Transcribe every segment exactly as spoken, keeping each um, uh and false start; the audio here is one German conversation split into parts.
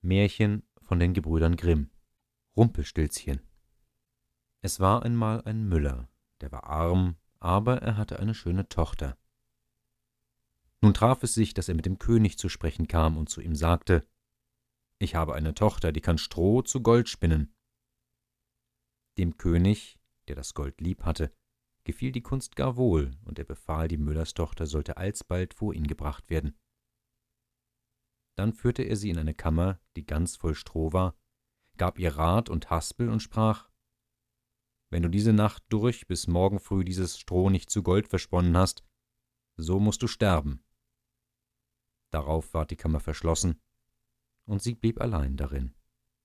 Märchen von den Gebrüdern Grimm. Rumpelstilzchen. Es war einmal ein Müller, der war arm, aber er hatte eine schöne Tochter. Nun traf es sich, dass er mit dem König zu sprechen kam und zu ihm sagte: Ich habe eine Tochter, die kann Stroh zu Gold spinnen. Dem König, der das Gold lieb hatte, gefiel die Kunst gar wohl, und er befahl, die Müllerstochter sollte alsbald vor ihn gebracht werden. Dann führte er sie in eine Kammer, die ganz voll Stroh war, gab ihr Rat und Haspel und sprach: Wenn du diese Nacht durch bis morgen früh dieses Stroh nicht zu Gold versponnen hast, so mußt du sterben. Darauf ward die Kammer verschlossen, und sie blieb allein darin.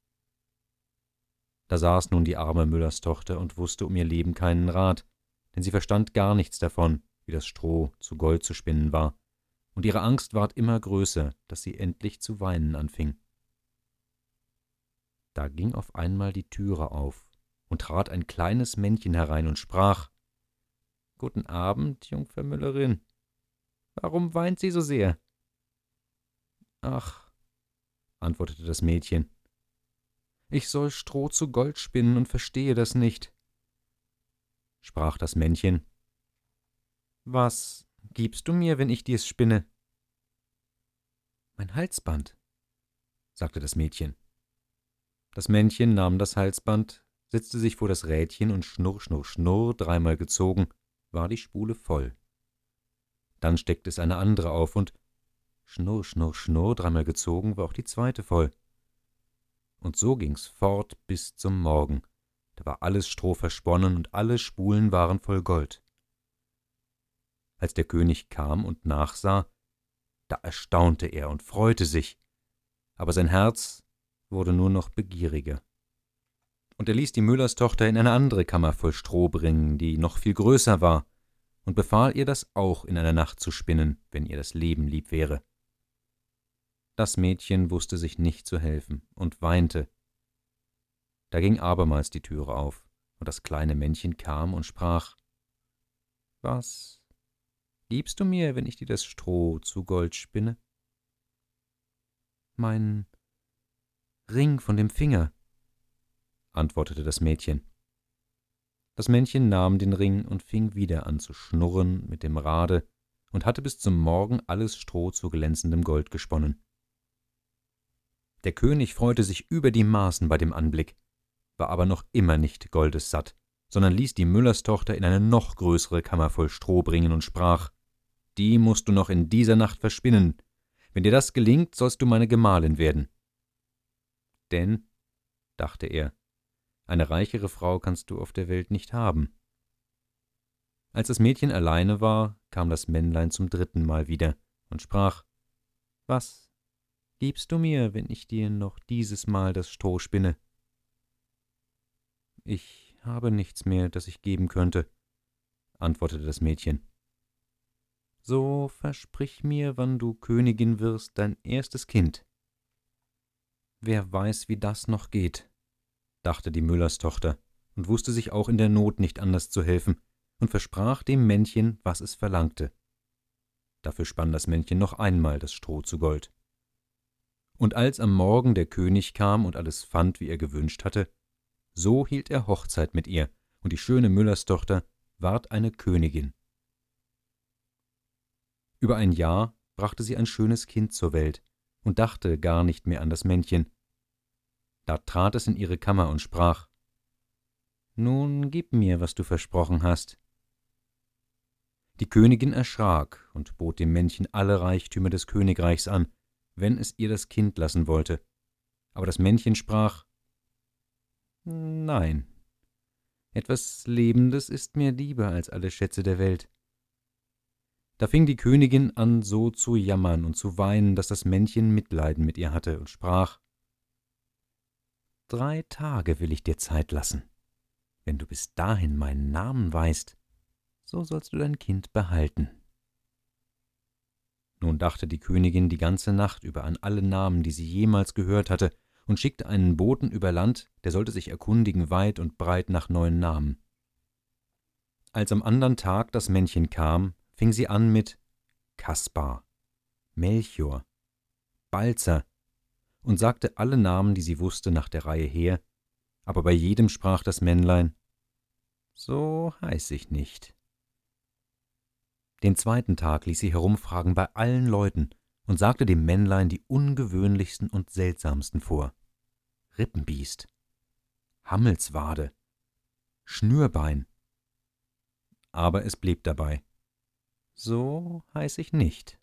Da saß nun die arme Müllerstochter und wußte um ihr Leben keinen Rat, denn sie verstand gar nichts davon, wie das Stroh zu Gold zu spinnen war, und ihre Angst ward immer größer, dass sie endlich zu weinen anfing. Da ging auf einmal die Türe auf, und trat ein kleines Männchen herein und sprach: Guten Abend, Jungfer Müllerin. Warum weint sie so sehr? Ach, antwortete das Mädchen, ich soll Stroh zu Gold spinnen und verstehe das nicht. Sprach das Männchen: Was gibst du mir, wenn ich dir's spinne? Mein Halsband, sagte das Mädchen. Das Männchen nahm das Halsband, setzte sich vor das Rädchen und schnurr, schnurr, schnurr, dreimal gezogen, war die Spule voll. Dann steckte es eine andere auf und schnurr, schnurr, schnurr, dreimal gezogen, war auch die zweite voll. Und so ging's fort bis zum Morgen. Da war alles Stroh versponnen und alle Spulen waren voll Gold. Als der König kam und nachsah, da erstaunte er und freute sich, aber sein Herz wurde nur noch begieriger. Und er ließ die Müllerstochter in eine andere Kammer voll Stroh bringen, die noch viel größer war, und befahl ihr, das auch in einer Nacht zu spinnen, wenn ihr das Leben lieb wäre. Das Mädchen wußte sich nicht zu helfen und weinte. Da ging abermals die Türe auf, und das kleine Männchen kam und sprach: Was gibst du mir, wenn ich dir das Stroh zu Gold spinne? Mein Ring von dem Finger, antwortete das Mädchen. Das Männchen nahm den Ring und fing wieder an zu schnurren mit dem Rade und hatte bis zum Morgen alles Stroh zu glänzendem Gold gesponnen. Der König freute sich über die Maßen bei dem Anblick, war aber noch immer nicht goldessatt, sondern ließ die Müllerstochter in eine noch größere Kammer voll Stroh bringen und sprach: Die mußt du noch in dieser Nacht verspinnen. Wenn dir das gelingt, sollst du meine Gemahlin werden. Denn, dachte er, eine reichere Frau kannst du auf der Welt nicht haben. Als das Mädchen alleine war, kam das Männlein zum dritten Mal wieder und sprach: Was gibst du mir, wenn ich dir noch dieses Mal das Stroh spinne? Ich habe nichts mehr, das ich geben könnte, antwortete das Mädchen. So versprich mir, wann du Königin wirst, dein erstes Kind. Wer weiß, wie das noch geht, dachte die Müllerstochter und wusste sich auch in der Not nicht anders zu helfen und versprach dem Männchen, was es verlangte. Dafür spann das Männchen noch einmal das Stroh zu Gold. Und als am Morgen der König kam und alles fand, wie er gewünscht hatte, so hielt er Hochzeit mit ihr, und die schöne Müllerstochter ward eine Königin. Über ein Jahr brachte sie ein schönes Kind zur Welt und dachte gar nicht mehr an das Männchen. Da trat es in ihre Kammer und sprach: Nun gib mir, was du versprochen hast. Die Königin erschrak und bot dem Männchen alle Reichtümer des Königreichs an, wenn es ihr das Kind lassen wollte. Aber das Männchen sprach: Nein, etwas Lebendes ist mir lieber als alle Schätze der Welt. Da fing die Königin an, so zu jammern und zu weinen, dass das Männchen Mitleiden mit ihr hatte und sprach: Drei Tage will ich dir Zeit lassen. Wenn du bis dahin meinen Namen weißt, so sollst du dein Kind behalten. Nun dachte die Königin die ganze Nacht über an alle Namen, die sie jemals gehört hatte, und schickte einen Boten über Land, der sollte sich erkundigen weit und breit nach neuen Namen. Als am andern Tag das Männchen kam, fing sie an mit Kaspar, Melchior, Balzer und sagte alle Namen, die sie wußte, nach der Reihe her, aber bei jedem sprach das Männlein: So heiß ich nicht. Den zweiten Tag ließ sie herumfragen bei allen Leuten und sagte dem Männlein die ungewöhnlichsten und seltsamsten vor: Rippenbiest, Hammelswade, Schnürbein. Aber es blieb dabei: So heiß ich nicht.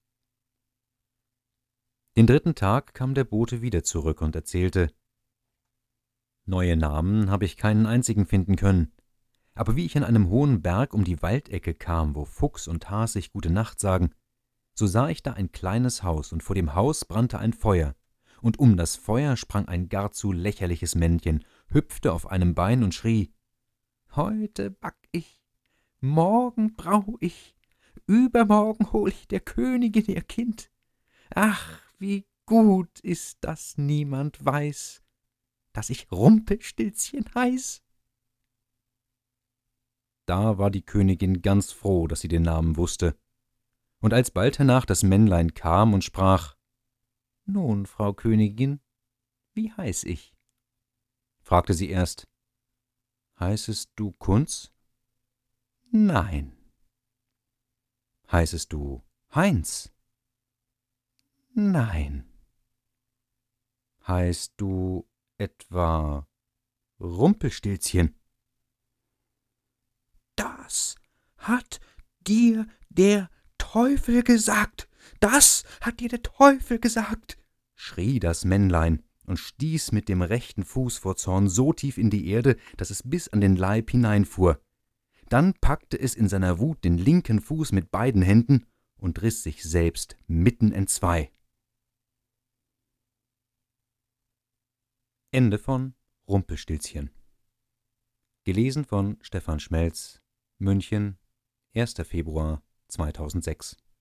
Den dritten Tag kam der Bote wieder zurück und erzählte: Neue Namen habe ich keinen einzigen finden können, aber wie ich an einem hohen Berg um die Waldecke kam, wo Fuchs und Has sich gute Nacht sagen, so sah ich da ein kleines Haus, und vor dem Haus brannte ein Feuer, und um das Feuer sprang ein gar zu lächerliches Männchen, hüpfte auf einem Bein und schrie: Heute back ich, morgen brau ich, übermorgen hol ich der Königin ihr Kind. Ach, wie gut ist, dass niemand weiß, dass ich Rumpelstilzchen heiß. Da war die Königin ganz froh, dass sie den Namen wußte, und als bald hernach das Männlein kam und sprach: Nun, Frau Königin, wie heiß ich? Fragte sie erst: Heißest du Kunz? Nein. Heißest du Heinz? Nein. Heißt du etwa Rumpelstilzchen? Das hat dir der Teufel gesagt, das hat dir der Teufel gesagt, schrie das Männlein und stieß mit dem rechten Fuß vor Zorn so tief in die Erde, dass es bis an den Leib hineinfuhr. Dann packte es in seiner Wut den linken Fuß mit beiden Händen und riß sich selbst mitten entzwei. Ende von Rumpelstilzchen. Gelesen von Stefan Schmelz, München, erster Februar zweitausendsechs.